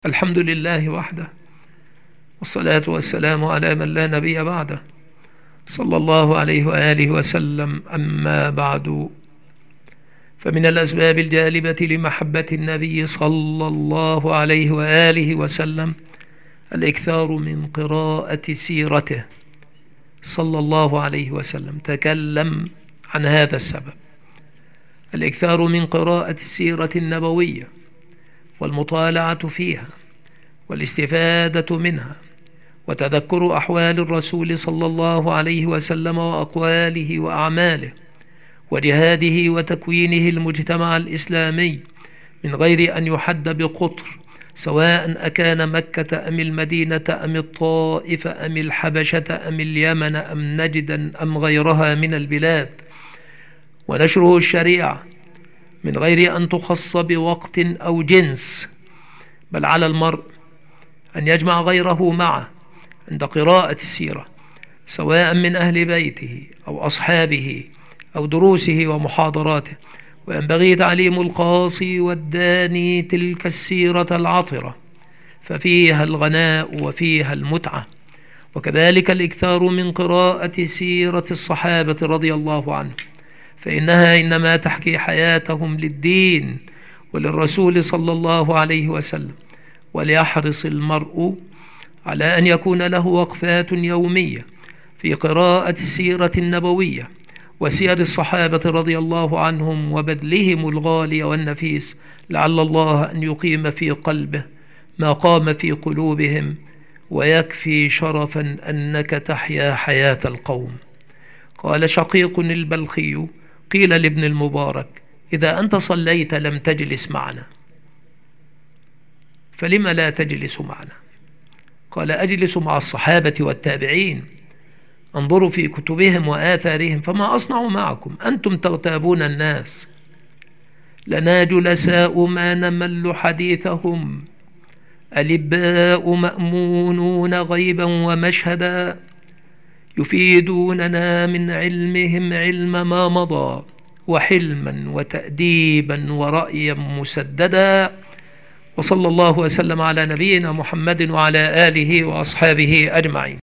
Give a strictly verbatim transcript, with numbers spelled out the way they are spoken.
الحمد لله وحده، والصلاة والسلام على من لا نبي بعده، صلى الله عليه وآله وسلم. أما بعد، فمن الأسباب الجالبة لمحبة النبي صلى الله عليه وآله وسلم الإكثار من قراءة سيرته صلى الله عليه وسلم. تكلم عن هذا السبب، الإكثار من قراءة السيرة النبوية والمطالعة فيها والاستفادة منها وتذكر أحوال الرسول صلى الله عليه وسلم وأقواله وأعماله وجهاده وتكوينه المجتمع الإسلامي من غير أن يحد بقطر، سواء أكان مكة أم المدينة أم الطائف أم الحبشة أم اليمن أم نجدا أم غيرها من البلاد، ونشره الشريعة من غير أن تخص بوقت أو جنس، بل على المرء أن يجمع غيره معه عند قراءة السيرة، سواء من أهل بيته أو أصحابه أو دروسه ومحاضراته. وينبغي تعليم القاصي والداني تلك السيرة العطرة، ففيها الغناء وفيها المتعة. وكذلك الإكثار من قراءة سيرة الصحابة رضي الله عنهم، فإنها إنما تحكي حياتهم للدين وللرسول صلى الله عليه وسلم. وليحرص المرء على أن يكون له وقفات يومية في قراءة السيرة النبوية وسير الصحابة رضي الله عنهم وبذلهم الغالي والنفيس، لعل الله أن يقيم في قلبه ما قام في قلوبهم، ويكفي شرفا أنك تحيا حياة القوم. قال شقيق البلخي: قيل لابن المبارك: إذا أنت صليت لم تجلس معنا، فلم لا تجلس معنا؟ قال: أجلس مع الصحابة والتابعين، انظروا في كتبهم وآثارهم، فما أصنع معكم؟ أنتم تغتابون الناس، لنا جلساء ما نمل حديثهم، ألباء مأمونون غيبا ومشهدا، يفيدوننا من علمهم علم ما مضى، وحلما وتأديبا ورأيا مسددا. وصلى الله وسلم على نبينا محمد وعلى آله وأصحابه أجمعين.